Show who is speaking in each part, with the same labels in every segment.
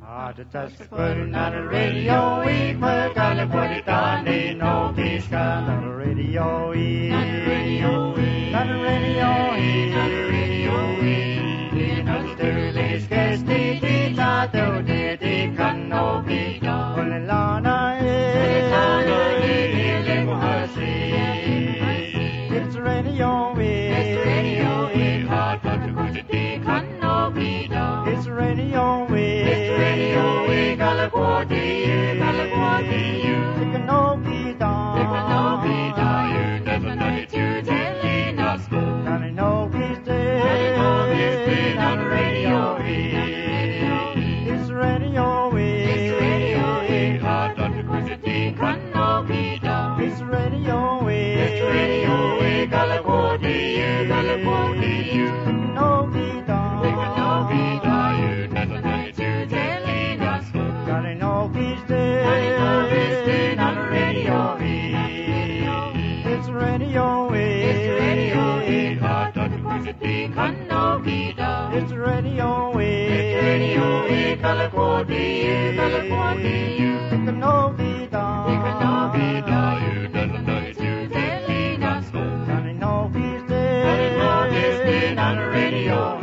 Speaker 1: Just put on the radio, we put on the Puritani, no peace, on the radio, on the radio, on the radio, on the radio, on the Sterling, Skesti, Tita, Toti, can no be done. Lana, it's radio, it's radio, hard to go to the can no be done. It's radio, it's radio, Galaguardi, you can no be done. It can no be done, you never know it, you telling us go. Can I know he's dead? On the radio, it's radio, it's radio, hard to go to the can no be done. It's radio, Galaguardi, you can no be done. It can no be done, you never know it, you telling us go. Can I know he's dead? On the radio, it's radio, it's radio, hard to go to the can no be done. It's radio, Galaguardi, you can no be done. It can no be done, you never know it, you telling us go. Can I know he's dead? Can I know he's dead? On the radio,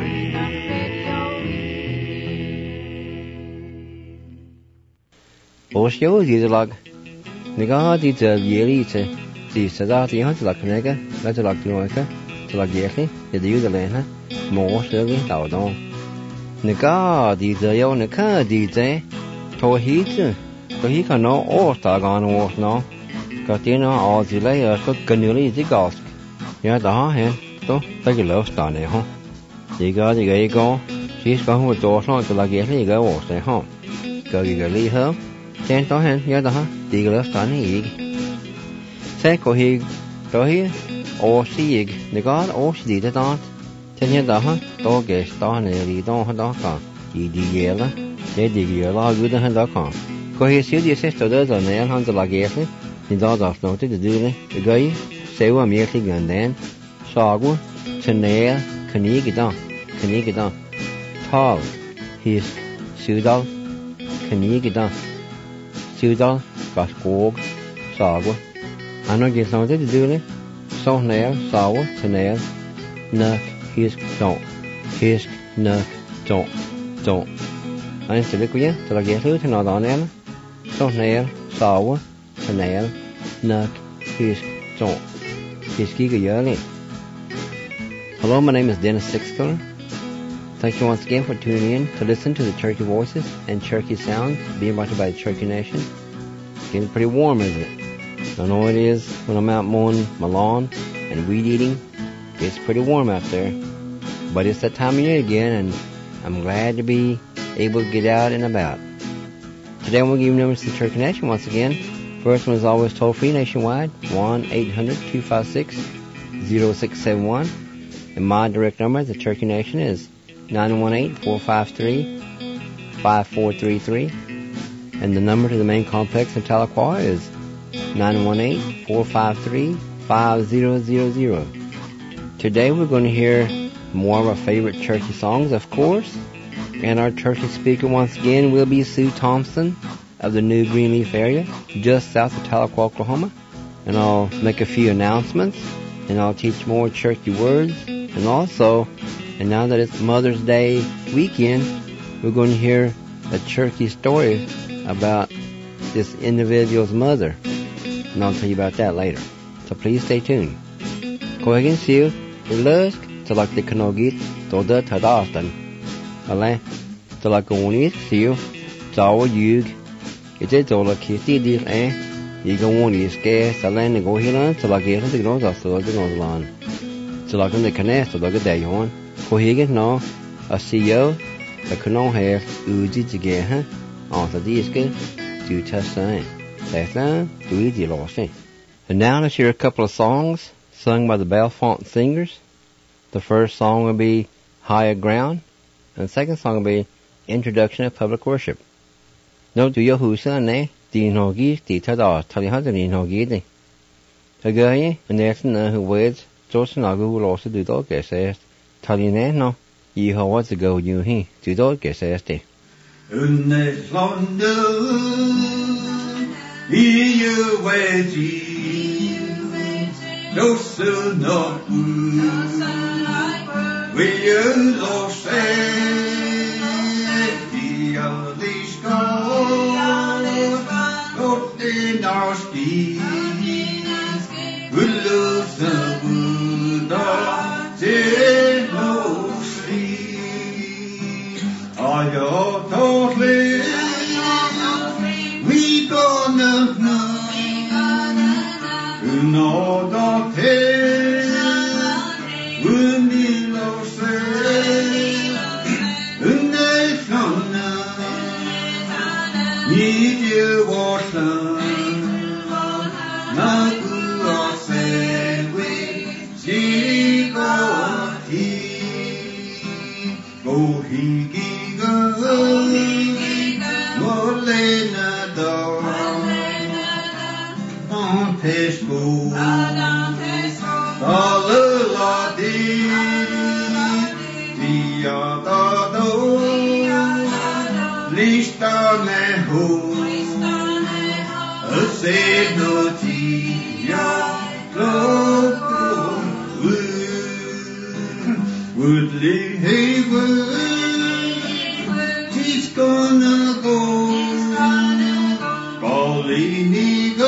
Speaker 2: Osho Dizalag Niga Dita Yelite, the Sadati Huntlaknega, Latalaknoika, Talageki, the Udalena, more surely Laudon. Niga Dita Yonica Dite, Tohit, Tohika no or Tagan or no, Katina or Zilea cook Ganuli Zigosk. Yeah, the hand, so take a love stone, huh? Diga the go, she's gone with Dorson to Lageti go or stay home. Go you leave her. Trên tỏ hẹn nhớ đó đi cái lớp tán này xe của hi đó hi ô xí để có ô xí để đó trên nhớ đó to cái tỏ này đi đó cả đi về đó để đi về lo cứ đó đó cả có hi xíu đi xe tới đó rồi này hắnจะcái gì thì đó đó nó tới đưa đấy cái xe qua miếng thì gần đến sao quá trên này cái đó tall his siêu đó cái đó Sudal, Gaskog, Saga. I know get something to do it. So nail, sour, to nail, nuck, his, don't. His, nuck, don't. I need to look again till I get through to not on them. So nail, sour, to nail, nuck, his, don't. His giga yearly. Hello, my name is Dennis Sixler. Thank you once again for tuning in to listen to the Cherokee Voices and Cherokee Sounds being brought to you by the Cherokee Nation. It's getting pretty warm, isn't it? I know it is when I'm out mowing my lawn and weed eating. It's pretty warm out there. But it's that time of year again, and I'm glad to be able to get out and about. Today I'm going to give you numbers to the Cherokee Nation once again. First one is always toll-free nationwide, 1-800-256-0671. And my direct number at the Cherokee Nation is 918-453-5433. And the number to the main complex in Tahlequah is 918-453-5000. Today we're going to hear more of our favorite Cherokee songs, of course. And our Cherokee speaker once again will be Sue Thompson of the New Greenleaf area, just south of Tahlequah, Oklahoma. And I'll make a few announcements, and I'll teach more Cherokee words. And also, and now that it's Mother's Day weekend, we're going to hear a Cherokee story about this individual's mother. And I'll tell you about that later. So please stay tuned. Kohagen siu, ilusk, talak de kanogit, toda tadastan. Ale, talak onit siu, tawa yug, ite tola kiti dir yiga woni ske, salen go hilan, talak yehan de gnos asol de noslan. Talak de kanes, talak de yon. Kohagen no, a siyo, a kanon hair, uji jige, on the diske, do tassan. Tassan, do easy lossing. And now let's hear a couple of songs sung by the Bellefonte Singers. The first song will be Higher Ground, and the second song will be Introduction of Public Worship. No do Yahusa ne di nogi di tada talihadani nogi di. Again, and there's no who wears Josanagu will also do dog says Taline no ye ho what's a go you he do dog says di.
Speaker 3: 은내 선느 이유외지 노스너구 위연로세 디알리스카 노티나스키 울루스부다 제노스리 아여토리 We gonna know 너도 돼 은밀로세 은내선나 이제워서 나구어세 위지고티 고희기가 몰래나도 Pesco, Aladi, Diadado, Listaneho, Asenotia, Loco, Woodley Haven, she's gonna go, Pauliniga.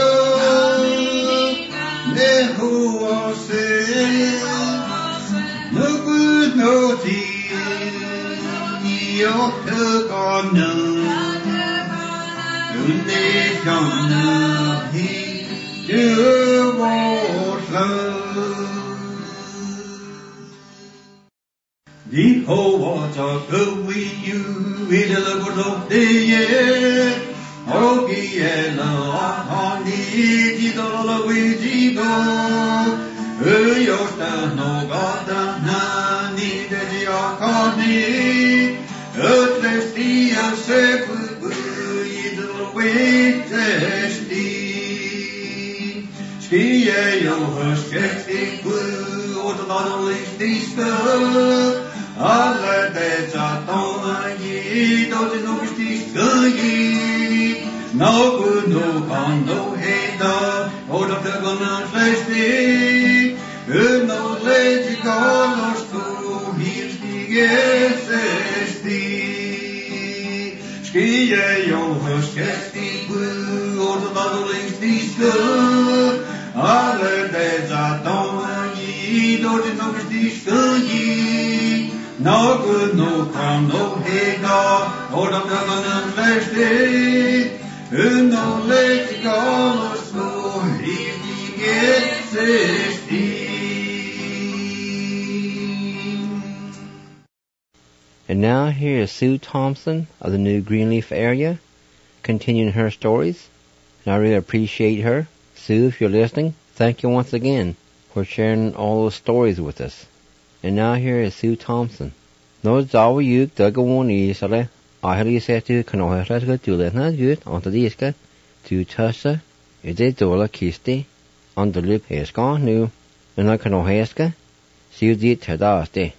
Speaker 2: And now here is Sue Thompson of the New Greenleaf area, continuing her stories. And I really appreciate her. Sue, if you're listening, thank you once again for sharing all those stories with us. And now here is Sue Thompson. No zawa yuk daga woni sale. Ahli se tu kanohra ga tulena gut on the diska to tassa ide dola kisti on the lip heska nu and I kanoheska see dit tadaste.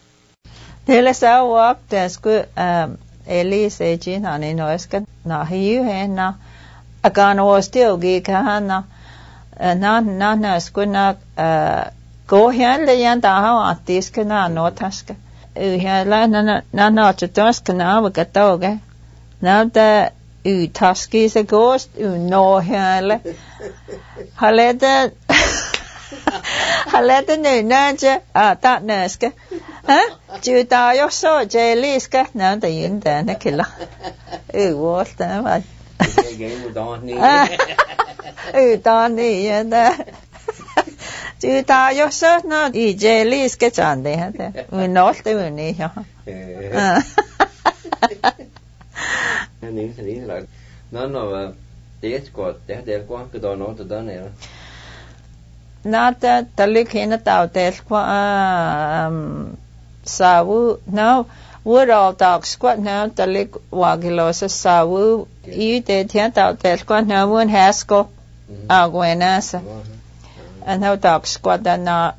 Speaker 4: Tele sa walk desku Eli se jin ani noeska na hiu he na agana was still gi kahana na skuna go hen le yan da ha atiska na notaska la na chatoska na wa gatoge na da taski se ghost no hele haleda nu naje ta neska ju da yo so je liska na da yin da na killa what da va Donnie and ju da yo so na I je liska chande ha we not do ni ha
Speaker 2: Ni se ni la no det ska det går inte då något där nere.
Speaker 4: Nata talikina tautel kwa sawu now would all dogs squat now talik wagilosa sawu you did hint out there squat now one hasko aguenasa and how dogs squat that na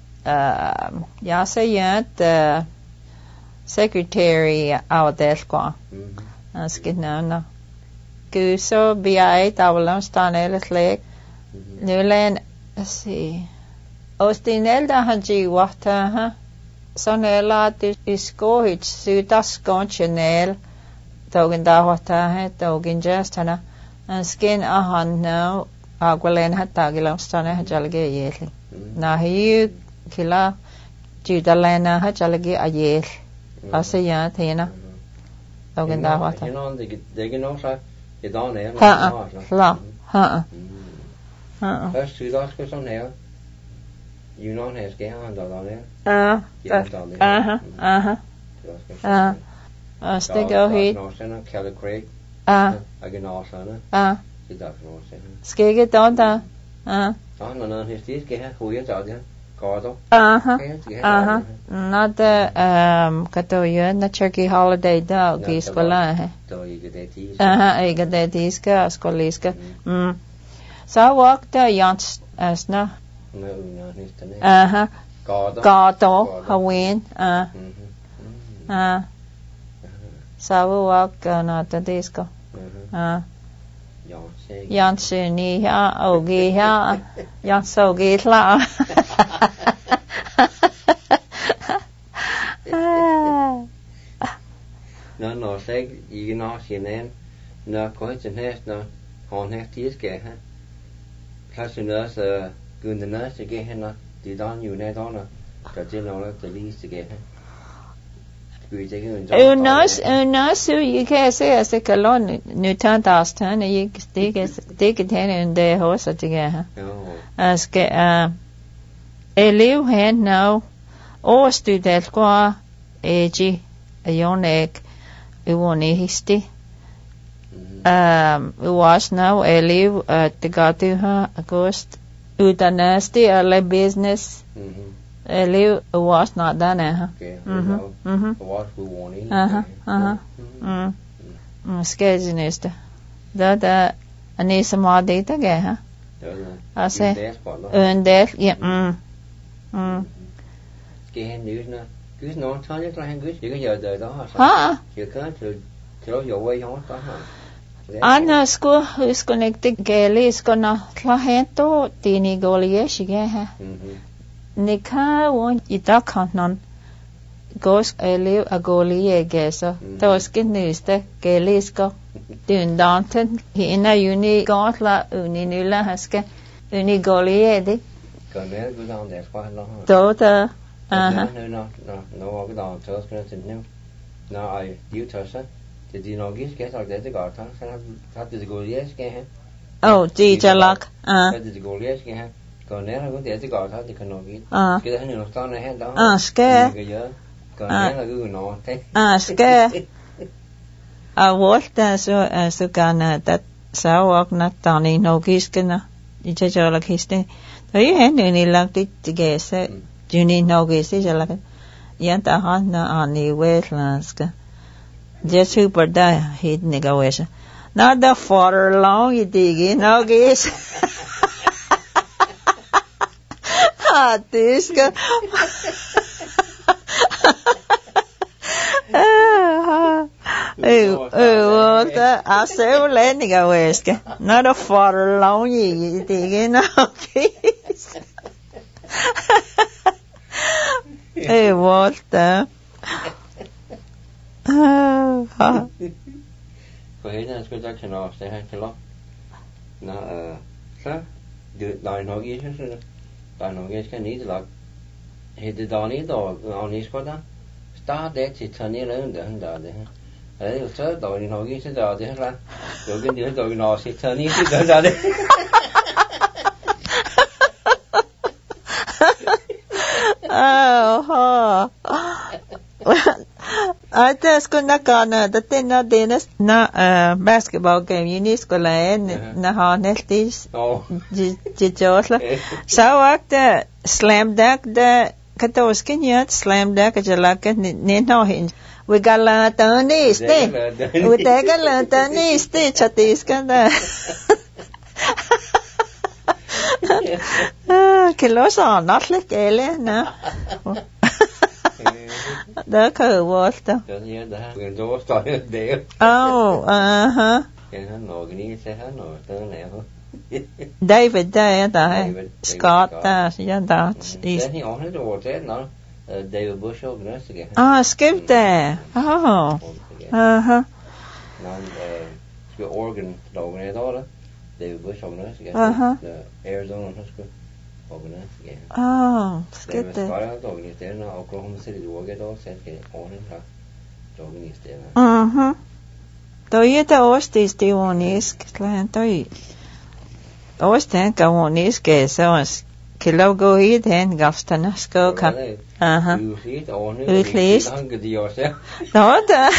Speaker 4: yasa yet secretary out there squat Askinana. Guso BI Tavalam Stanel Lake. Nulen see. Ostinelda Haji Wata Sonela Iskohich Sudas Conchanel Togin Dawata Togin Jestana and skin ahan now Agualen Hatagilam Stana Hajalge Yeli. Nahi Killa Judalena Hajalgi Ayel. Asaya Tina Togin Dawata.
Speaker 2: You know, they can also get on there. First 2 dollars on there. You know, has get on there.
Speaker 4: Stick out heat.
Speaker 2: Kelly Craig. I can also.
Speaker 4: Skig it down there.
Speaker 2: No, his teeth get who is out there. Not
Speaker 4: the Katoya, the Turkey holiday dog is Gola. I got that is Skoliska. So I walked the yonts as no. Gato, Hawin. So we walk not the disco. Janssuni ja, Ogi ja, Jansogi la.
Speaker 2: No, say you know, she name. No, quite a nest, no, on her teeth get her. Plus, a nurse, good the nurse to get her, not the don you net on her, but you know, the least to get her.
Speaker 4: Unas, you can say as a colon, new Tantastan, you take it in the horse together. As get a live hand now, or stu that qua, ag, a young egg, you won't histi. Was now a live at the Gatuha, a ghost, uta nasty, a le business. Liu was not done,
Speaker 2: What we want.
Speaker 4: Sketchinist. That Anisa Madita gay, I say, and that, yeah,
Speaker 2: Scan news now. Good no time you can good. You can hear the you can't throw your way on.
Speaker 4: Anna school who's connected gaily is gonna Clahento, Tini Goliash, yeah. Nika won't eat that cannon. Goes a live a goalie, guess. Those skin news the Galisco. Dun Danton, he in a uni gotla uninula haske, uni goalie.
Speaker 2: Go down there quite long.
Speaker 4: Daughter,
Speaker 2: no, go down to us. No, I, you touch her. Did you know get like that? The garden, how did the goalie get?
Speaker 4: Oh, teacher luck.
Speaker 2: Did the goalie get? Còn nếu là có thể cái gọi thôi thì cần nói cái đó nó to này hết đó
Speaker 4: scare
Speaker 2: cái giờ còn nếu là cái nó thế
Speaker 4: scare what does so can that sao walk not tani no kiskena you just like history so you had any luck to guess you need no guess is like yanta han na ani wetlands ka just super da hit negotiation not the far long you dig no guess this guy. What I say, landing a waste. Not a far long ye digging out. Hey, what the?
Speaker 2: Vậy là cái chắc chắn nó sẽ hay cho lắm. Nó sao? Được đòi nói gì chứ? Đòi nói gì cái ní là thì từ đó ní đó on ní có đó. Start đấy thì thân ní lớn hơn đó đấy. Đấy rồi sau đòi nói gì sẽ đó đấy là. Rồi cái đứa đòi nói sẽ thân ní thì đó đấy.
Speaker 4: I just couldn't the thing not Dennis na basketball game you need to learn na harness Josla so after slam dunk the katoskin yet slam dunk jalaka no hinge we got la tani stay we take la tani stay chatis kanda kilos on not like ele na Đó khử vô đó.
Speaker 2: Cho nên đã quyền rốt rồi đều.
Speaker 4: Oh, uh-huh.
Speaker 2: Cái hắn nổi cái này sẽ hắn nổi tớ này thôi.
Speaker 4: David đây đó.
Speaker 2: David
Speaker 4: Scott đó, dạ đó.
Speaker 2: Then he only wrote it, no? David Bush organized again.
Speaker 4: Ah, skip there. Oh. Uh-huh.
Speaker 2: Non cái organ organized đó. David Bush organized again.
Speaker 4: Uh-huh.
Speaker 2: The Arizona Husker organized again.
Speaker 4: Oh, skip
Speaker 2: David
Speaker 4: there.
Speaker 2: Scott organized there, no? Oklahoma City organized đó, sẽ cái organized organized there.
Speaker 4: Mhm. Toi ta ostis ti onis klan toi. Osten ka onis ke so kilogo hit hen gafstanas go ka. Aha.
Speaker 2: You see it on it.
Speaker 4: At least.
Speaker 2: Đó.
Speaker 4: Đó ta.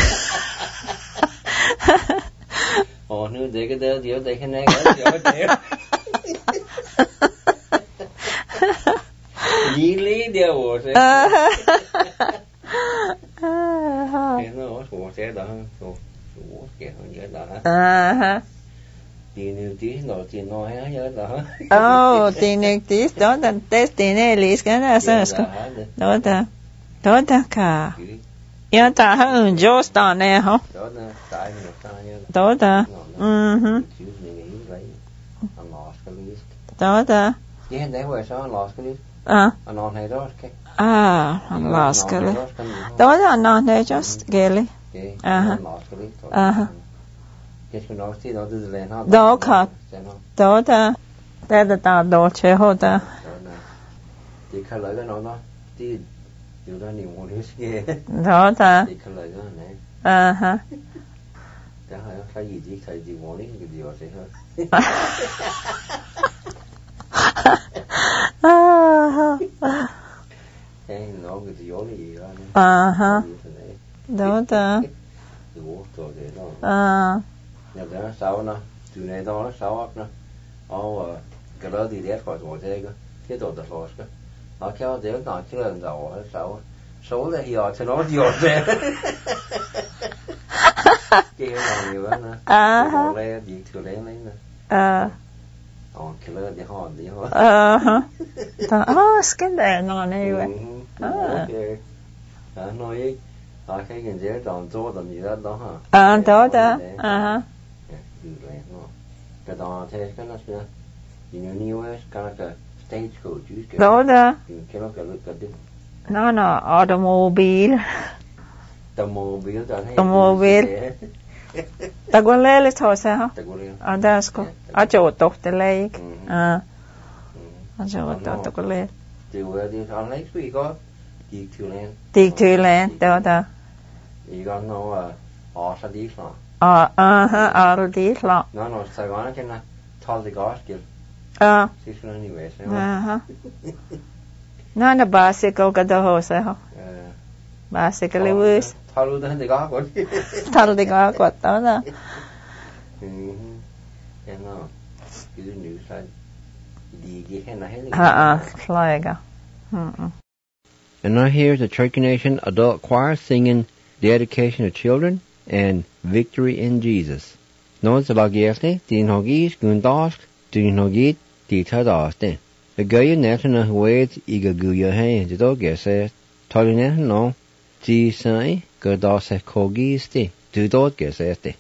Speaker 2: Nu det kan det kan jag. Really det var så. Det var så det där så ska han göra det.
Speaker 4: Aha.
Speaker 2: Det nu det nå det nå här gör det.
Speaker 4: Oh, tinek tis đó ta test tinelis kana sa ska. Đó ta. Đó ta ka. Ya ta ha jos ta ne ha.
Speaker 2: Đó là tại nó ta như.
Speaker 4: Đó ta. Mhm. Đó ta.
Speaker 2: Yeah, they were so lost cái.
Speaker 4: Ah.
Speaker 2: Anon hay đó cái.
Speaker 4: Ah, lost cái. Đó là non ne just geli.
Speaker 2: Aha.
Speaker 4: Aha.
Speaker 2: Cái nó nói thì nó từ lên ha.
Speaker 4: Đó ka. Đó ta. Đây là ta đồ chế hộ ta.
Speaker 2: Thì khai lại cái nó thì điều đó nhiều môn hết kia.
Speaker 4: Đó ta.
Speaker 2: Thì khai lại cái này.
Speaker 4: Aha.
Speaker 2: Đó là cái gì thì khai gì môn ấy cái điều gì hơn. Cái nó cái điều gì đó.
Speaker 4: Aha. Đó ta.
Speaker 2: Cái bộ tổ thế đó.
Speaker 4: Ah.
Speaker 2: Nhà đó sao nó, từ này đó nó sao nó. Cái đó thì đẹp khỏi tổ thế cơ. Cái tổ đó rồi cơ. Nó kéo để nó chỉ là giàu hay sao. Số là hiểu thì nó hiểu thế. Cái này nhiều lắm nè. Cái này gì thừa lấy nè. Cái này thì hòn đi hả?
Speaker 4: Cái này nó này vậy.
Speaker 2: Nói cái gì đó tròn chỗ làm gì đó hả?
Speaker 4: Đó ta.
Speaker 2: Cái đó thế cái nó sẽ nhiều cái stagecoach.
Speaker 4: Đó ta.
Speaker 2: Cái nó cái đi.
Speaker 4: No, automobile.
Speaker 2: Automobile.
Speaker 4: Tagolele thôi ha.
Speaker 2: Tagolele.
Speaker 4: Dasko. Acho tohtele. Acho tohtele.
Speaker 2: Điều on lấy cái có đi Thailand.
Speaker 4: Đi Thailand đó ta.
Speaker 2: Ý con nó ở đi lo.
Speaker 4: Ở đi lo.
Speaker 2: Nó Sài Gòn cái na thal the gospel. Xí nó như vậy sao?
Speaker 4: Nó bicycle cái đó hồ sao? Bicycle Lewis.
Speaker 2: Thal the gospel.
Speaker 4: Thal the gospel đó là.
Speaker 2: Cái nó cái new side. Đi cái cái này.
Speaker 4: Flyga.
Speaker 2: And now here's the Cherokee Nation Adult Choir singing Dedication to Children and Victory in Jesus. Nói sẽ bác ghét tin họ ghi gương đó, tin họ ghi thì thở đó tên. Và gây nét nó huế ý gà gửi hay thì đó ghét sẽ thôi nét nó chỉ sai gà đó sẽ khó ghi stê, từ đó ghét sẽ stê.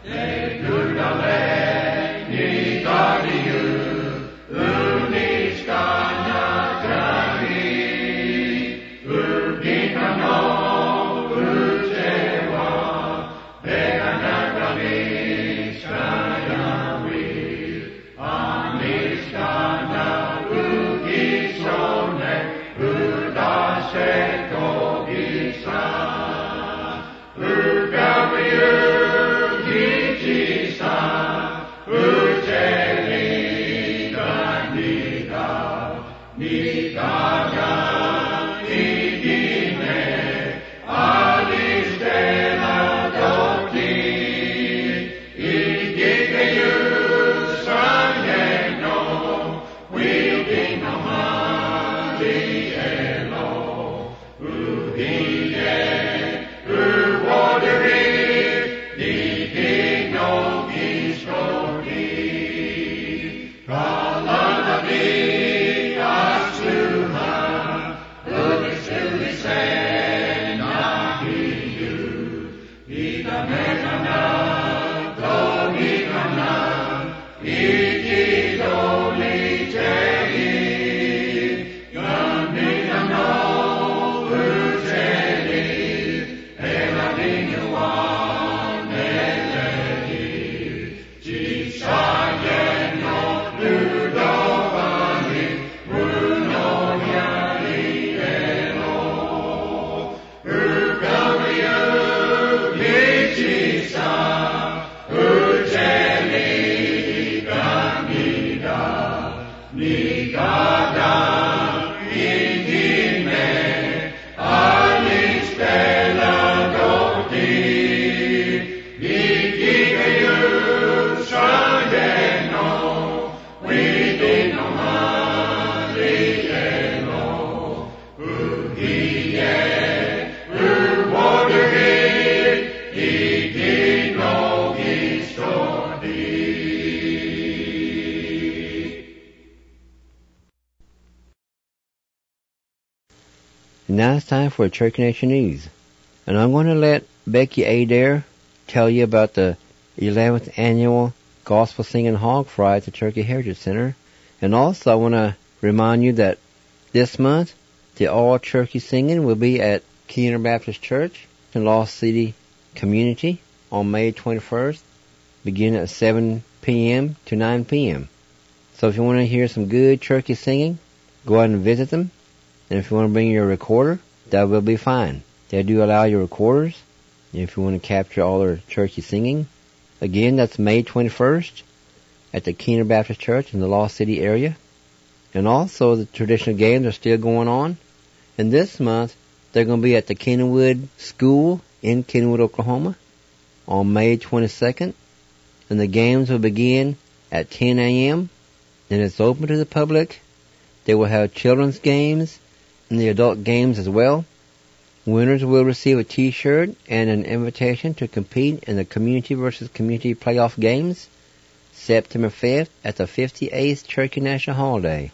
Speaker 2: Now it's time for Church Nation News. And I'm going to let Becky Adair tell you about the 11th annual Gospel Singing Hog Fry at the Turkey Heritage Center. And also I want to remind you that this month the All Turkey Singing will be at Keener Baptist Church in Lost City Community on May 21st, beginning at 7 p.m. to 9 p.m. So if you want to hear some good turkey singing, go out and visit them. And if you want to bring your recorder, that will be fine. They do allow your recorders. And if you want to capture all their turkey singing, again, that's May 21st at the Keener Baptist Church in the Lost City area. And also, the traditional games are still going on. And this month, they're going to be at the Kennywood School in Kennywood, Oklahoma on May 22nd. And the games will begin at 10 a.m. And it's open to the public. They will have children's games and the adult games as well. Winners will receive a t-shirt and an invitation to compete in the Community versus Community playoff games September 5th at the 58th Turkey National Holiday.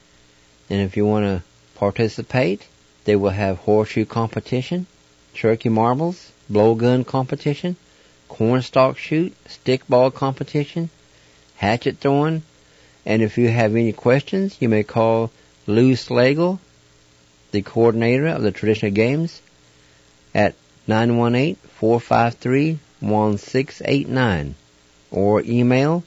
Speaker 2: And if you want to participate, they will have horseshoe competition, turkey marbles, blowgun competition, cornstalk shoot, stickball competition, hatchet throwing. And if you have any questions, you may call Lou Slagle, the coordinator of the traditional games, at 918-453-1689, or email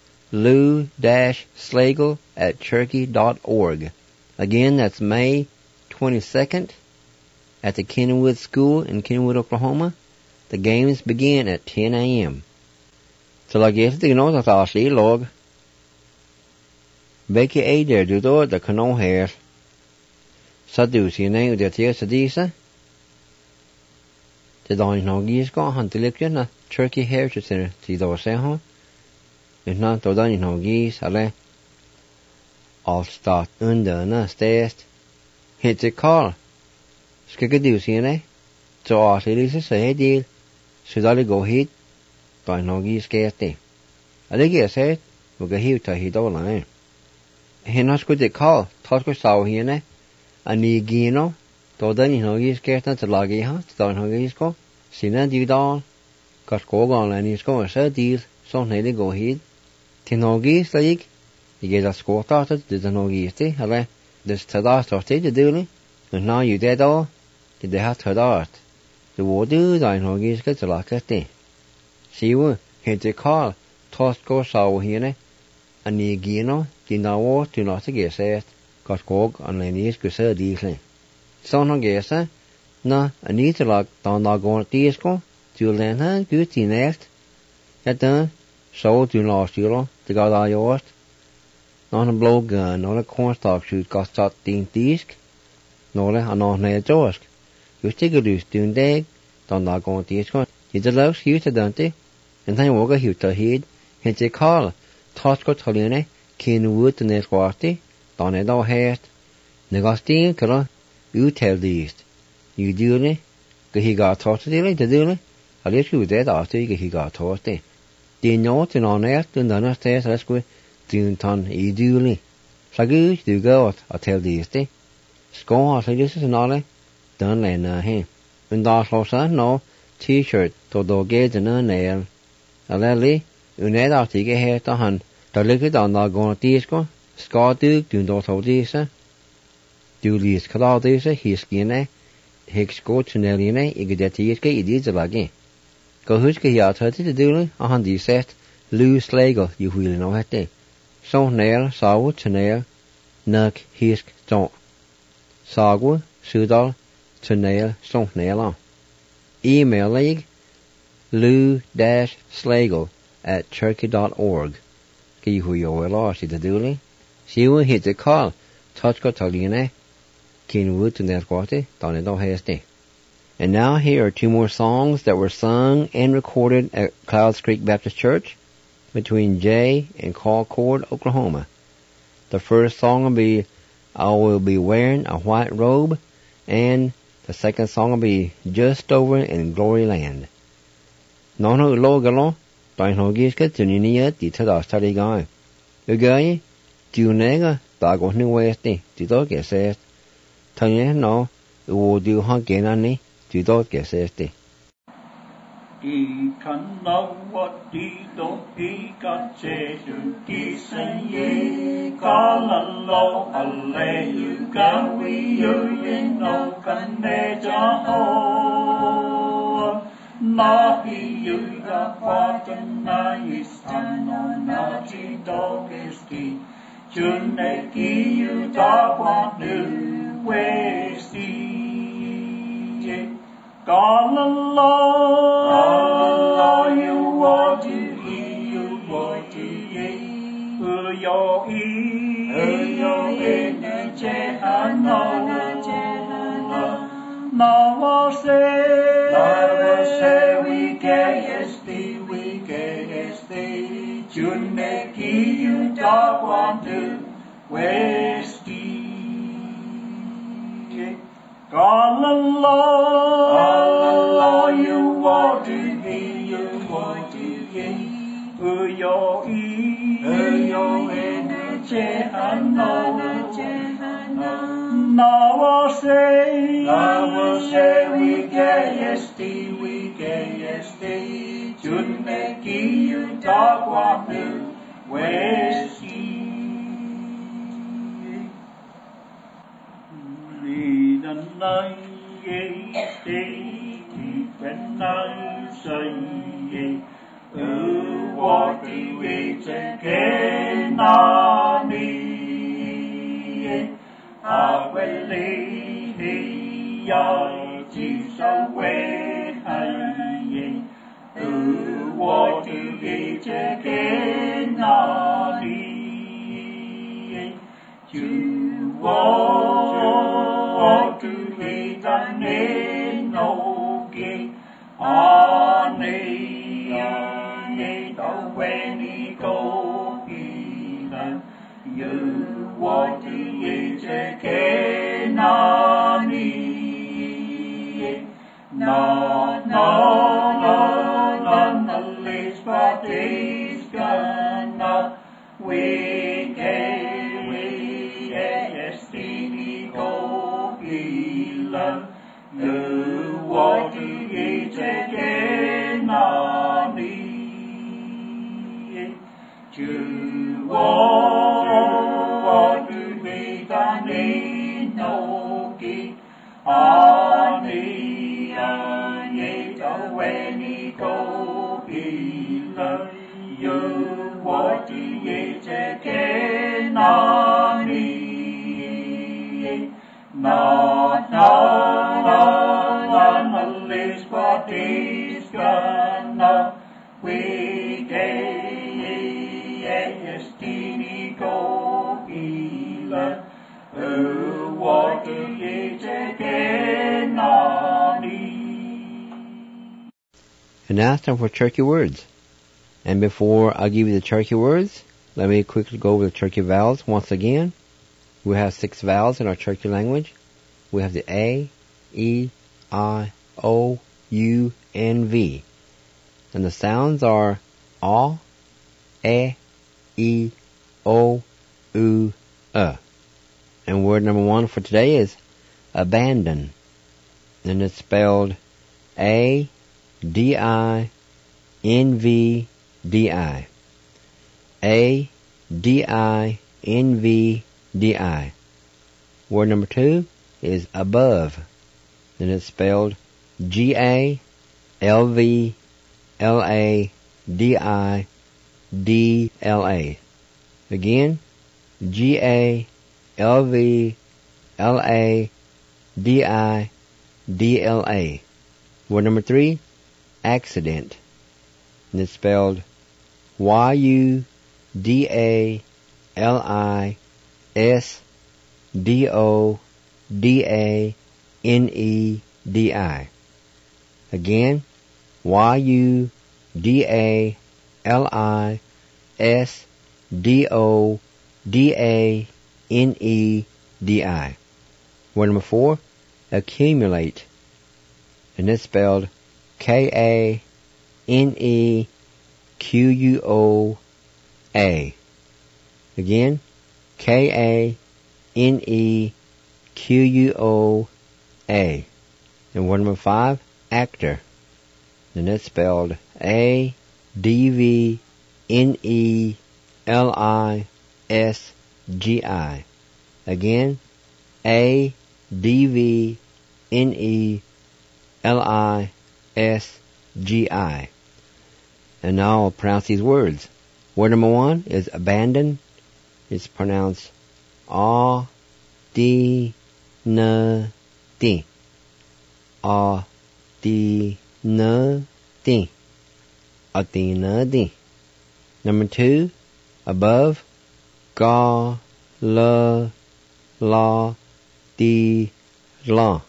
Speaker 2: lou-slagle@turkey.org. Again, that's May 22nd at the Kennywood School in Kennywood, Oklahoma. The games begin at 10 a.m. Så la gäst dig något att avsluta lag. Becky Adair du då det kan nå här. Så du ser nej det till så disa. Det då nog giska han till lyckan Turkey Heritage Center till då se ha. Det nå då då nog gis alla. All start under nästest. Hit call. Ska du se nej. Så avsluta så här del. Så då gå hit. Då nog giska det. Alla ger sig. Och hit ta hit då nej. Hen skulle det call. Tack så så henne. Ani gino. Då den nog giska det till laga ha. Då nog giska. Sina du då. Kas gå gång ni ska så del. Sånn er det går hit. Til Norge slik, det gjelder skårtartet, det er Norge til, eller det er tødartartet, det er dølig. Men nå er jo det da, det er hatt tødart. Det var du da i Norge skal til akkurat det. Sier heter Karl, Tosko sa henne, Anigino, dina år til natte gese, godt gåg anledning skulle se disle. Sånn har gese, na anitelag da går disko, du lenne Gud tinelt. Etter så du lavstyrer, det ga da gjort. Når han blogg, når det kornstaksut gatt satt din disk, når det han ned jorsk. Just ikke du stund deg, da går disko. I det lags hytte dante, en han våga hytte hid, hente Karl, Tosko talene, kine ut ned skvarti, da ned da het. Negastin kala utteldist. You dule, he got taught to the dule. I let you dead after he got taught it. The note in on earth and then stairs as we ton e dule. Sagus do go out, I tell thee stay. Score this is another, done and him. When that's also no t-shirt to do gauge and a nail. A lily, uned out to get here to hunt. The liquid on the going disco, scar duke, do not hold this. Do these cloud this, his skin. Heks går til nærliggende, ikke det tiske i disse lage. Gå huske her at det dule, og han de sat løs læger i hulen og hatte. Så nær savu til nær, nok hisk stå. Sagu, sydal, til nær, så nærler. E-mail leg, lu-slagle@turkey.org. Gi hu jo eller i det dule. Sivu hitte Karl, Tosko talene. And now here are two more songs that were sung and recorded at Clouds Creek Baptist Church between Jay and Concord, Oklahoma. The first song will be I Will Be Wearing a White Robe, and the second song will be Just Over in Glory Land. Nono logalo, Dino Giska, Tuninia, Dita Stadigai. Ugai, Junega, Dago New Westi, Dito Gesest. Tanya no, wo du ha genani, du dot gesesti.
Speaker 1: Di kan know what di do di kan chesu di say kalalo alle you can we you no kan ne jaho na hi you ga patan na is ano na di do gesti chune ki you da wa nu Westi, Allah, you want to hear, you want to hear. Yo in Jehannam. Now I say, we get Junne ki you da want to Westi. Allah, you want to hear, you want to hear. Yo in Jehannam. Now I say, we get Junne ki you da want to Westi. And I when I say, what do we take in on me? I will leave your teeth away. What do we take in on me? You want to hate and no king on the when he go even you want to hate again on me no the least but is gonna we destiny go love you want to eat again on me
Speaker 2: And now it's time for Cherokee words. And before I give you the Cherokee words, let me quickly go over the Cherokee vowels once again. We have 6 vowels in our Cherokee language. We have the A, E, I, O, U, and V. And the sounds are A, E, O, U, And word number 1 for today is abandon. And it's spelled A-D-I-N-V-D-I. A-D-I-N-V-D-I. Word number 2 is above. And it's spelled G-A-L-V-L-A-D-I-D-L-A. Again, G-A-L-V-L-A-D-I-D-L-A. Word number 3, accident. And it's spelled Y-U-D-A-L-I-S-D-O-D-A-N-E-D-I. Again, Y-U-D-A-L-I-S-D-O-D-A-N-E-D-I. Word number 4, accumulate. And it's spelled K-A-N-E-Q-U-O-A. Again, K-A-N-E-Q-U-O-A. And word number 5, actor. And it's spelled A-D-V-N-E-L-I-S-G-I. Again, A-D-V-N-E-L-I-S-G-I. And now I'll pronounce these words. Word number 1 is abandon. It's pronounced A-D-N-D. A-D-N-D. A-D-N-D. Number 2, above. Ga-la-la-di-la.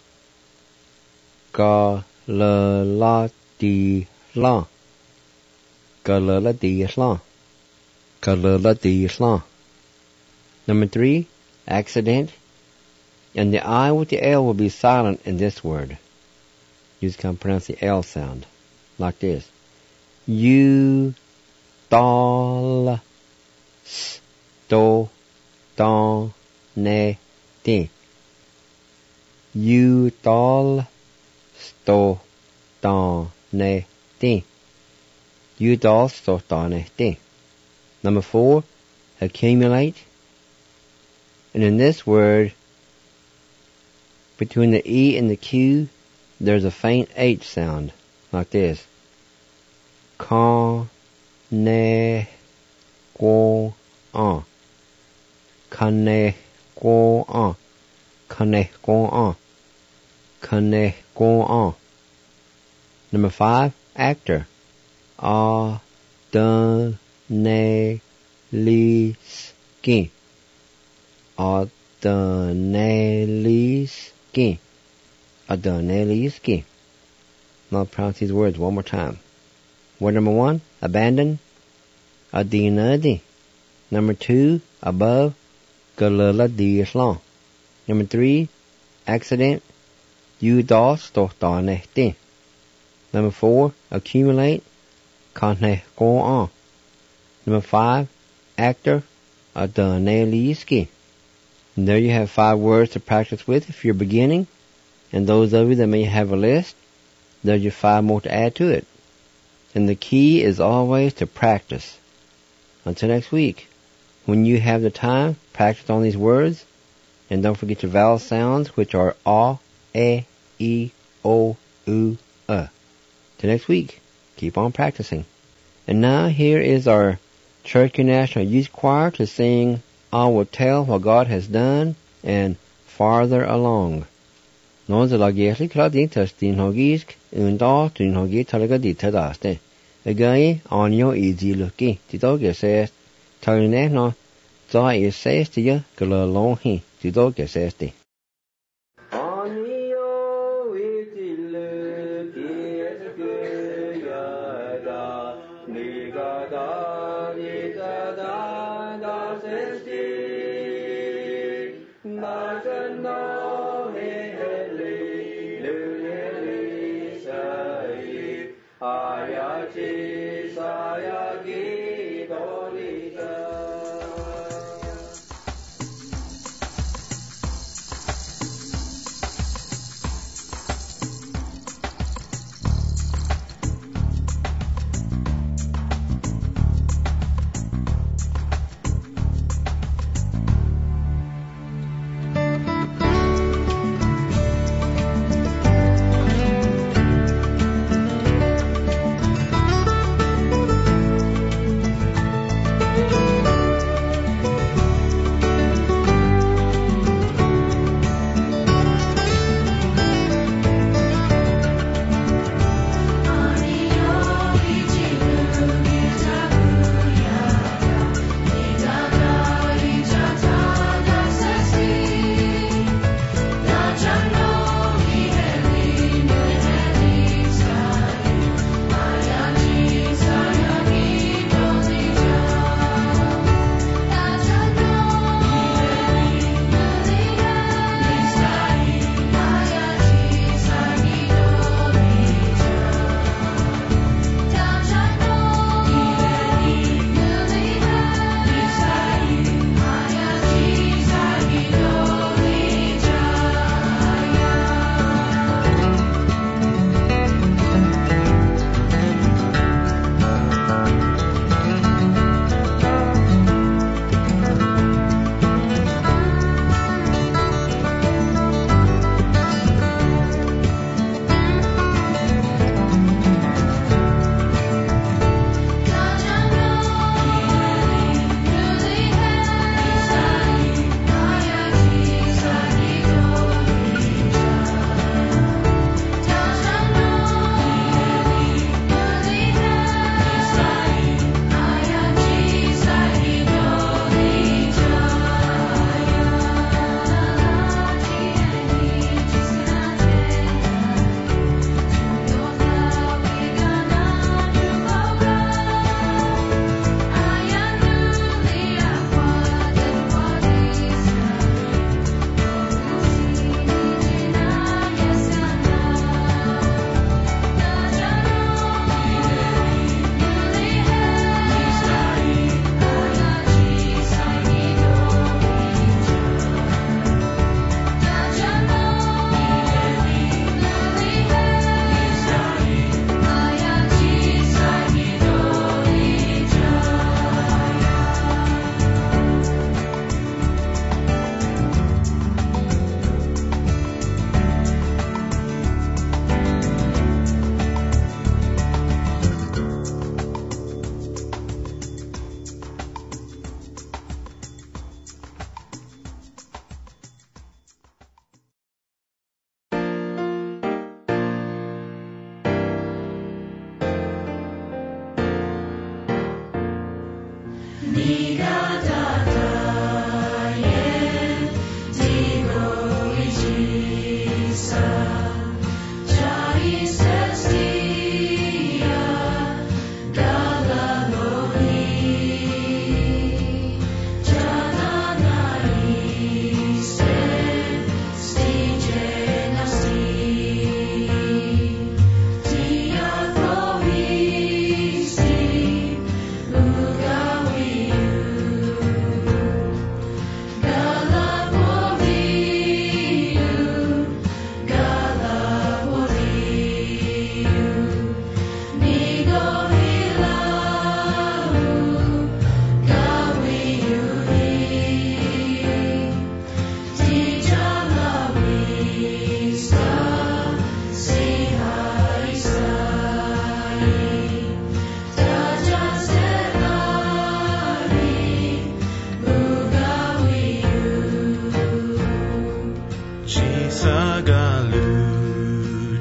Speaker 2: Ga-la-la-di-la. Ga-la-la-di-la. Ga-la-la-di-la. Number 3, accident. And the I with the L will be silent in this word. You just can pronounce the L sound like this. U-dol-sto-don-ne-ti. U-dol-sto-don-ne-ti. U-dol-sto-don-ne-ti. Number 4, accumulate. And in this word, between the E and the Q, there's a faint H sound, like this. Ka-ne-go-an. Ka-ne-go-an. Ka-ne-go-an. Ka-ne-go-an. Number 5, actor. A-dun-ne-li-ski. A-dun-ne-li-ski. A-dun-ne-li-ski. Now I'll pronounce these words one more time. Word number 1, abandon. A-di-na-di. Number 2, above. Ga-la-la-di-la. Number 3, accident. U-dos-to-da-ne-ti. Number 4, accumulate. Ka-ne-go-an. Number 5, actor. A-dun-ne-li-ski. And there you have 5 words to practice with if you're beginning. And those of you that may have a list, there's your 5 more to add to it. And the key is always to practice. Until next week, when you have the time, practice on these words, and don't forget your vowel sounds, which are A, E, O, U, Till next week, keep on practicing. And now here is our Cherokee National Youth Choir to sing I Will Tell What God Has Done and Farther Along. Non de la guerre cladintas din hogisk unda din hogi talaga ditadaste. Again on your easy lucky. Tidoga says Tone no za is says to you gala long he. Tidoga says the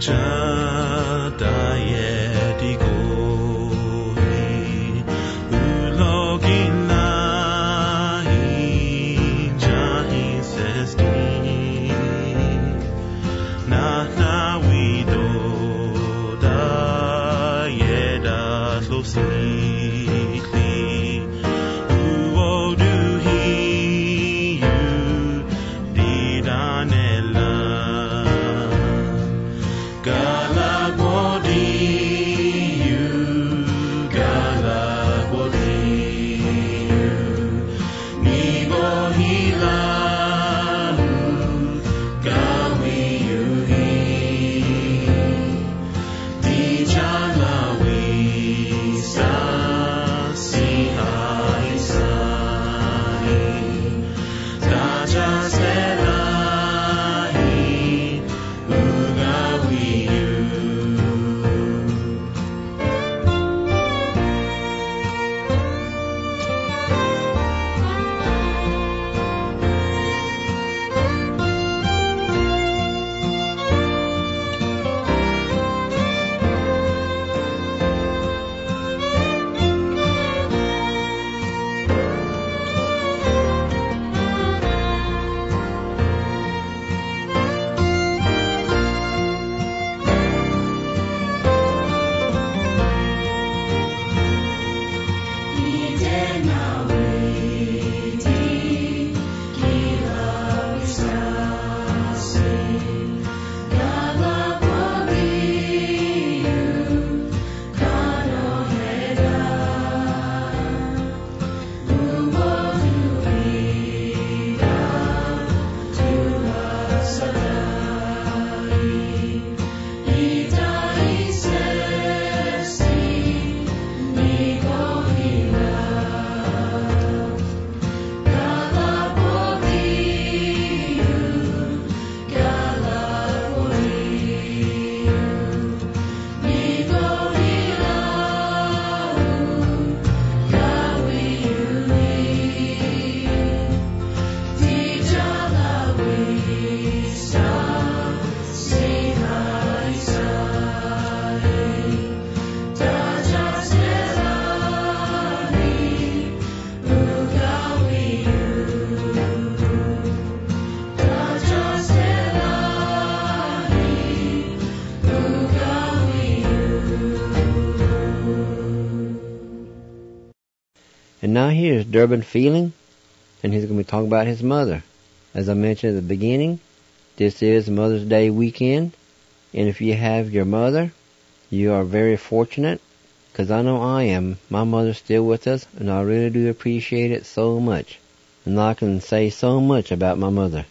Speaker 2: And now here's Durbin Feeling, and he's going to be talking about his mother. As I mentioned at the beginning, this is Mother's Day weekend, and if you have your mother, you are very fortunate, because I know I am. My mother's still with us, and I really do appreciate it so much. And I can say so much about my mother.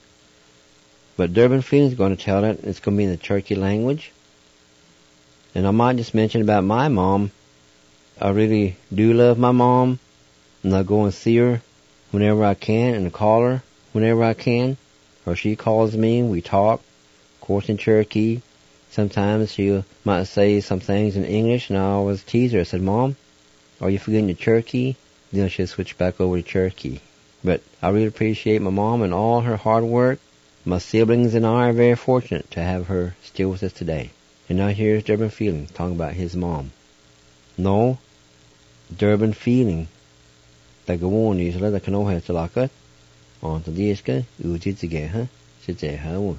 Speaker 2: But Durbin Feeling is going to tell it. It's going to be in the Cherokee language. And I might just mention about my mom. I really do love my mom, and I go and see her whenever I can and call her whenever I can. Or she calls me and we talk, of course in Cherokee. Sometimes she might say some things in English, and I always tease her. I said, Mom, are you forgetting your Cherokee? Then she'll switch back over to Cherokee. But I really appreciate my mom and all her hard work. My siblings and I are very fortunate to have her still with us today. And now here's Durbin Feeling talking about his mom. No, Durbin Feeling. Ta gawon is la kano ha talakat. On to diska ujitsige ha. Sitze ha.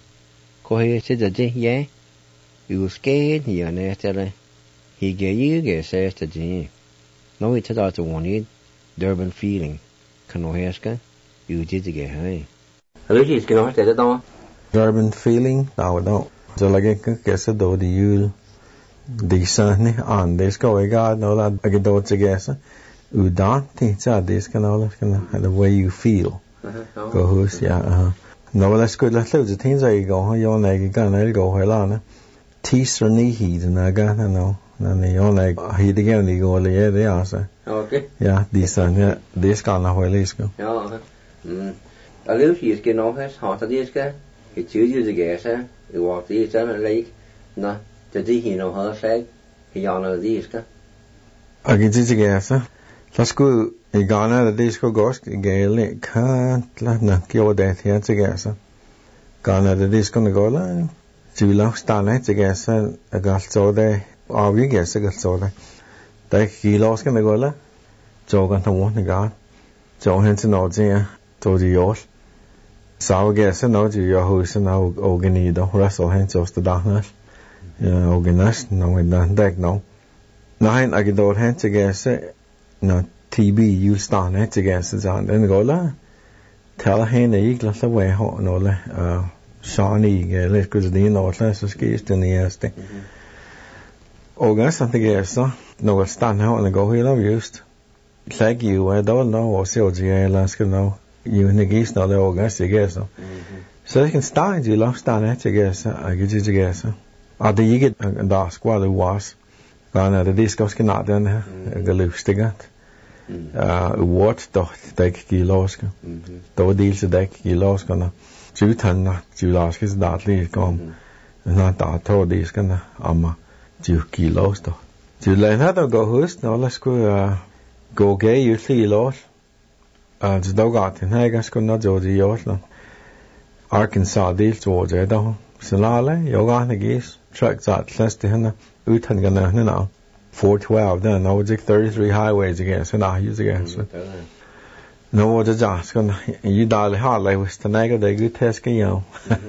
Speaker 2: Ko he sitze ye. You scared you ne he ge you ge says to ji. No it ta to one Durbin Feeling. Kano heska ujitsige ha. Hello is kano ha ta da.
Speaker 5: Durbin Feeling now no. So like kesa do the you the sun on this go God no that I get do together. Udan cha this kana the way you feel. Go who's yeah no that's good let's do the things I go you on like gan go hela teaser ni he na ga no na ni on like he again ni go le they answer. Okay. Yeah this sun this kana hoilis go.
Speaker 2: Ja. A little is get no has hot this guy. He chooses the gas he walked this on a lake. No, the he no her say he on this guy.
Speaker 5: I get this gas Let's go. I gana the disco ghost. Gale can't let na kill that here together. Gana the disco go la. Julang stane til gæsa agalsode avgi gæsa agalsode. Der kilos kan gola. Jogan tamu nigar. Johan til Norge to de jord. Sau gæsa Norge jo husen og organido. Russell hen just the darkness. Organist no in the deck no. Nine agidor hen til gæsa no TB you stane til gæsa jan den gola. Tell hen ikke lade være ho nolle. Shawnee, eller skulle det nå så skist den næste. Og ganske det gæster, når stand her og gå hele just. Like you, I don't know, og så jeg eller skal nå. You negis når det og ganske gæster. Så jeg kan starte de lov stand her til gæster, jeg kan til gæster. Og det ikke der skulle det was. Var det skal også ned den her, det løfstigat. What der ikke give loske. Der var dels der ikke give loske. Jutanna, julaskis datli kom. Na dato diskana amma jukilos to. Julana to go hust, no la skulle gå gay jutli los. Så dog at den her gang skulle not George York. Arkansas del George der. Så lale, yoga gis, truck that last henne utanna now. 412 then no 33 highways again, so now use again. No, det er sådan. I dale har lavet stanager, det er godt tæsk i jo.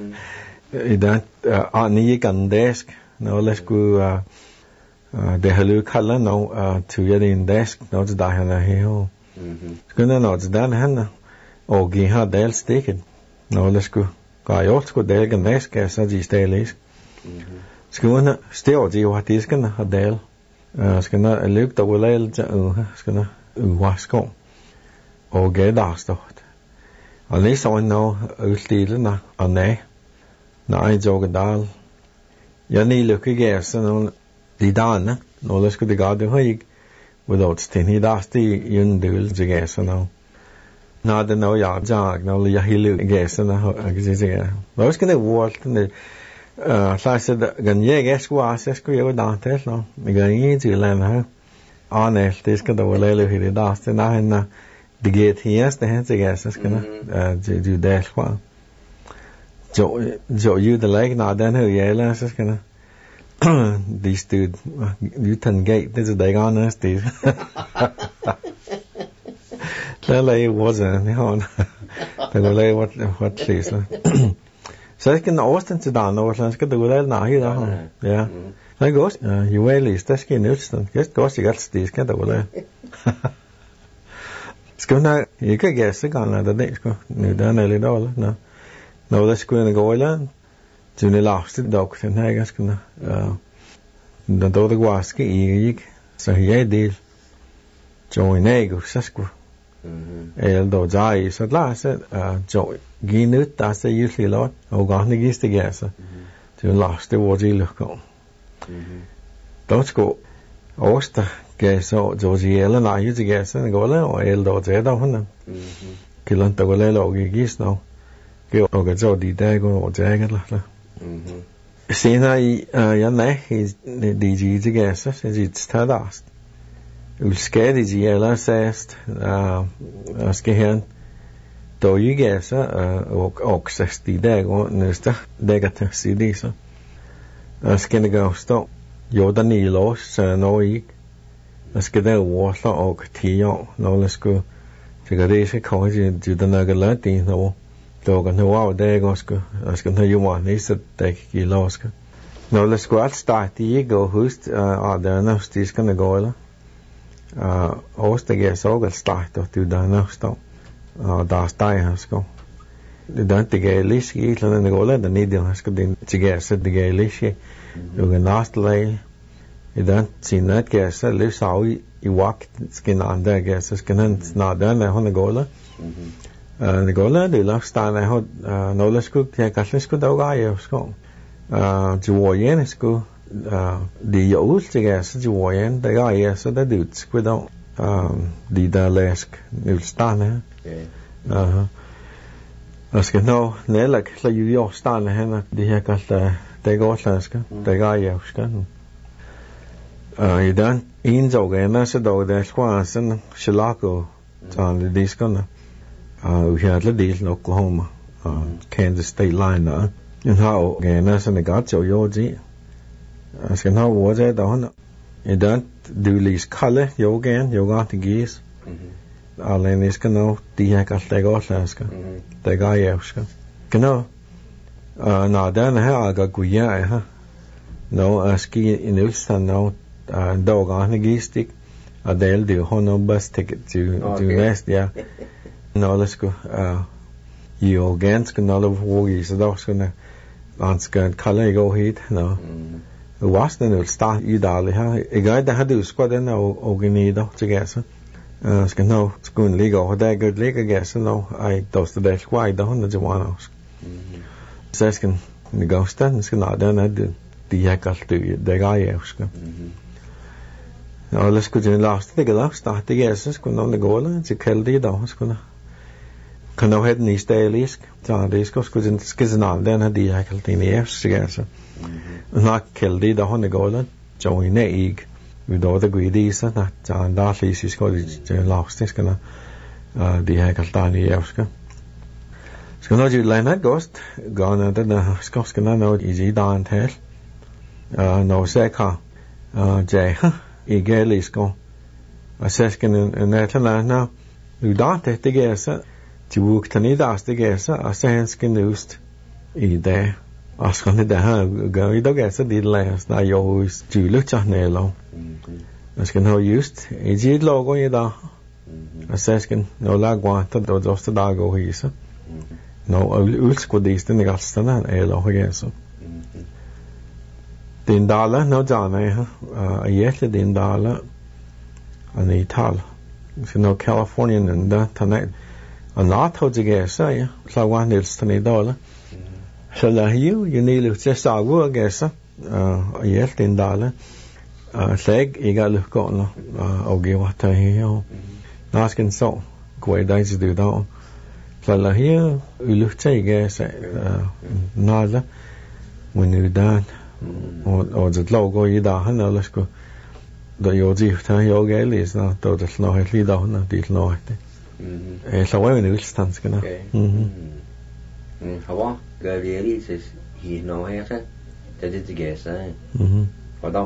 Speaker 5: I den nye gandesk, når lad skulle det har løbet kalder når til jeg en desk, når det der han er her. Skulle når det der han og give har del stikket, når lad skulle gå gjort skulle del gandesk, så de stæles. Skulle stå de jo har disken har del. Skal når løb der vil lade til skal når vasko. Og gav stort. Og lige så nå udstilende og nej jogadal. Jeg lige lykke gav sådan nogle de dane, når der skulle det gøre det højt, without sten i dag sti i en del til gav sådan noget. Når det nå når jeg hele gav sådan noget, jeg kan sige det. Hvad skal det være? Så gan jeg skulle jo da til nå. Jeg kan ikke til lande her. Arne, det skal der være lille i dag, det er det giver til det her til gas, skal du der fra. Jo det like når den her jæler, så skal de stod uten gate, det er der ikke det. Lad was en hånd. Det var lave what please. Så skal den overstand til der, når så skal du lade nej der. Ja. Så går jo ellers, der skal nødstand. Jeg skal også ikke det skal der lade. Skal der ikke gæste gange der det skal nu der er lidt dårligt nå når der skulle gå eller til det laveste dog den her ganske nå den dog det var ske ikke så jeg del join ego så skulle eller dog jeg så lad så join give nyt der så usually lot og gange gæste gæste til det laveste hvor det lukker dog skal Osta så George eller nej til gas den går der og el der der hun killen der går der og gis nu og så de der går og jager der senere i jeg nej de til gas så det stadast skal de eller sæst skal her dog ikke gas og så de der går næste der kan se det så skal det gå stå jo der ni los så når ikke jeg skal der water og 10 år når jeg skulle så det skal komme til den der land det når der kan være der også jeg skal have jo næste dag i losk når jeg skulle starte i går hust og der er det skal gå eller også der så skal starte og det der næste og der står her skal det der det gav lige i den går der ned der skal det til at sætte det gav lige du kan næste lag i den sin at gas så løs af i wak skal andre gas så skal han snart der hun går der det går der det lagt start af når der skulle jeg kan slet ikke dog jeg skal til hvor jeg skal det jo ud til gas til hvor jeg der er så der det skulle dog de der læsk vil starte her og skal nå nælak så jo starte her det her kaldt det går slanske det går jeg skal i den en dag så dog der skulle sådan Chicago sådan det skal og her er det Oklahoma Kansas State line 然後嘅呢是你搞做幼稚，然後我在度呢，一旦ดูลิสคัลเลยโยเกนโยกาติกิสอะไรนี่สกันเอาตีให้กัดแต่ก็แล้วสกันแต่ก็เยอะสกันกันเอาหน้าด้านให้อากากุยะฮะเราสกีอินุสตันเราดอกอันนี้กิสติกเดลดูฮอนบัสติกจูเนสยาเราเลสก็โยเกนสกันเราวอกิสดอกสกันนะอันสกันคัลเลยก็ฮิตเนาะwas den ul sta I dali ha igai da hadu squad den organido together ska no skun liga og da good liga gas no I dost the squad da hon de wanos sesken ni gostan ska na den ad de yakal tu de gai ska no les ku den last de gas sta de gas ska no de gola se keldi da ska na kan no het ni stelisk ta de ska den skizna den had de yakal tin gas na keldi da hon golan join ig vi då det guidisa na jan da lisi sko de last ska de yakal tani evska ska no ju lena ghost gana da ska na no easy dan tel no seka je igelis ko asesken en etla na u da te gesa ju tani da ste gesa asensken ust I det askan det här går idag är så det läs när jag skulle chatta lo askan har just är det logo idag askan no lagwa ta då just det går hisa no ulskodisten det gastarna är lo hesa din dala no jana ha egentligen din dala ani tal så no Californian and that tonight a lot of the gas ja så var det stani dala så la you need to just go gas egentligen dala seg igal ko no og ge wat he nasken så går det inte du då så la you lukta gas nada when you done och det logo I dag han eller ska då jag gift han jag är läsa då det slår helt lite då när det slår det så var det nu stans kan
Speaker 2: Hawa Gabrieli says he no here that is the guess Pardon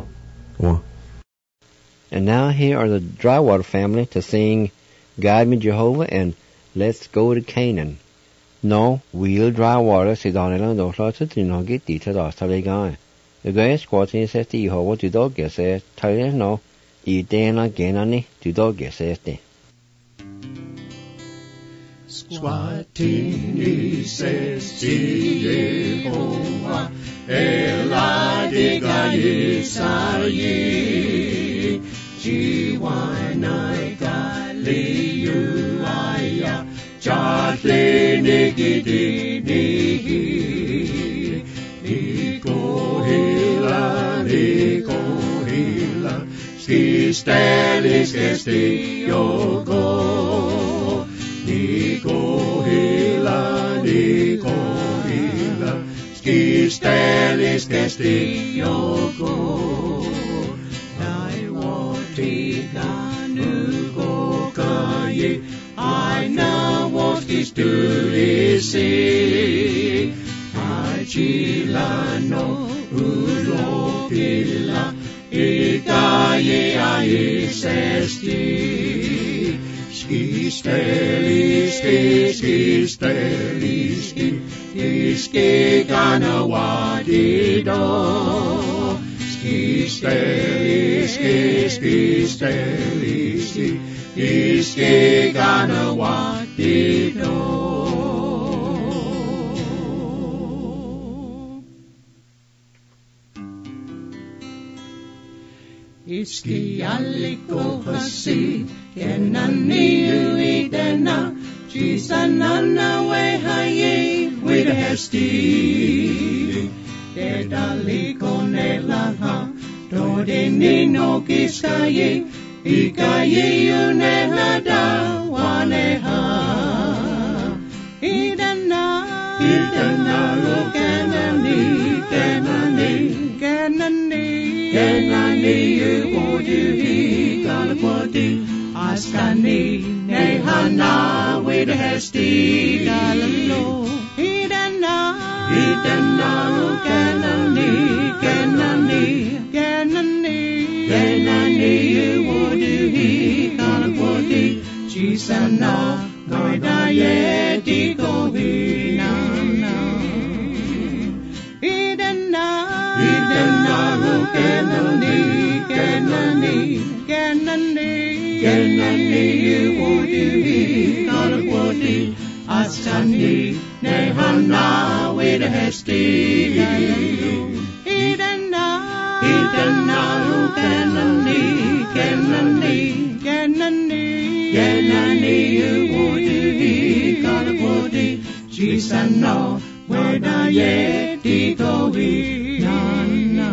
Speaker 2: And now here are the Drywater family to sing Guide Me Jehovah and Let's Go to Canaan. No, we'll Drywater sit down and don't let it in get details of the guy. The guy squatting says the Jehovah to dog guess it, tell you no, I then again any to dog guess it.
Speaker 1: Squatting says Jehovah, Eladiga Yisayi, Jiwana Galileuaya, Jadle Nigidi Nihi, Niko Hila, Skistelis Gesti Yogo, Niko Hila, Skistelis Gesti Yogo, Naiwotika Nugo Kaye, Aina Woskis Tulisi, Achila no Ulopila, Ikaye Aisesti, Skistelis, Iske Ganawadido, Skistelis, Iske Ganawadido. Iski alliko hasi, kenani uidena, jisanana wehaye, widhesti. Dedaliko nelaha, dodenino kiskaye, ikaye unelada waneha. Idana lo kenani uodi galapodi, askani nehana widhesti galalo. Idana Astani nehana weda hesti idana kenani wodi kalapoti jisano weda yeti govi nana.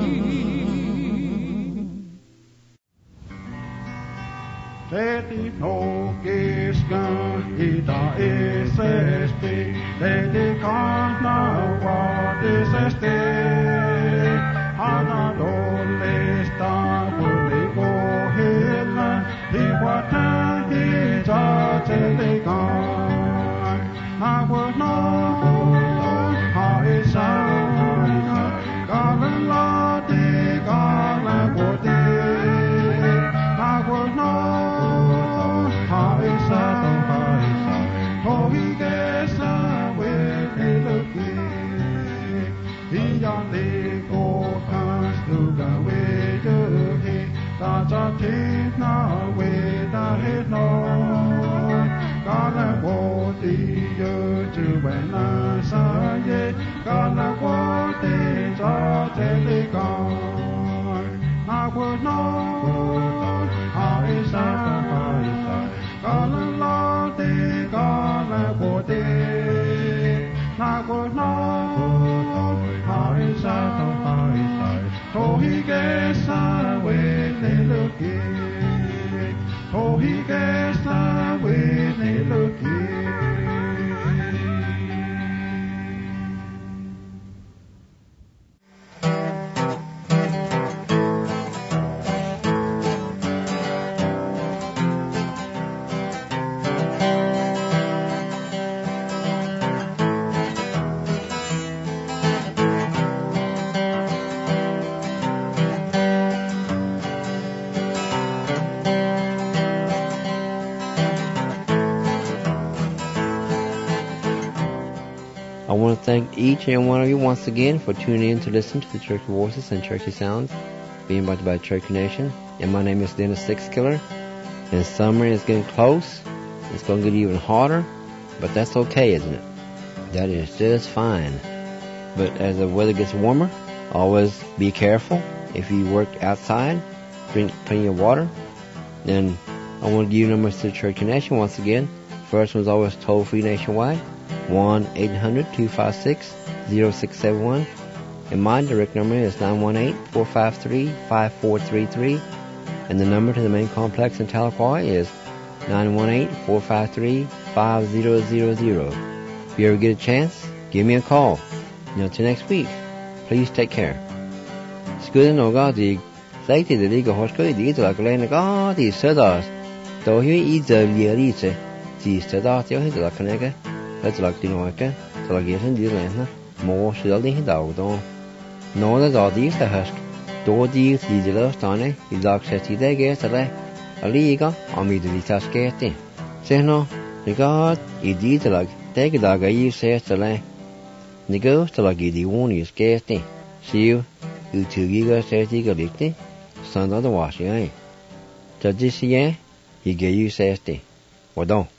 Speaker 6: Teti no kiska ita SSP, teti kana vadisesti, hana dollista puli kohilla, hiwata hita telikan, hawano haisa, kalalati kalapoti, hawano haisa, Tohigesa weluki, iyane kokas nuga weluki, tajatina wedahino, kalawoti yujuwena saye, kalawoti jatelikan, awano haisa, kalalati kalawoti, nagono haisa, tohigesa weluki, tohigesa weluki.
Speaker 2: I want to thank each and one of you once again for tuning in to listen to the Church Voices and Churchy Sounds being brought to you by Church Nation. And my name is Dennis Sixkiller. And summer is getting close. It's going to get even hotter, but that's okay, isn't it? That is just fine. But as the weather gets warmer, always be careful. If you work outside, drink plenty of water. Then I want to give you numbers to the Church Nation once again. First one's always toll-free nationwide. 1-800-256-0671. And my direct number is 918-453-5433. And the number to the main complex in Tahlequah is 918-453-5000. If you ever get a chance, give me a call. Until next week, please take care. Skuda no ga di saiti de liga hosko di to la klena ga di sedas. To hi I de lierice. Di sedas yo hi de la knega. Let's like the Noaka, to la get in the land, more shielding dog don. No, that's all these the husk. Do these the last on it, the dog says he they get a liga, or me the task getting. Say no, the god, he did like, take a dog, I says the lay. The ghost to like the one is getting. See you two gigas says he got it, son of the washing, eh? Judge, yeah, he gave you says the. Or don't.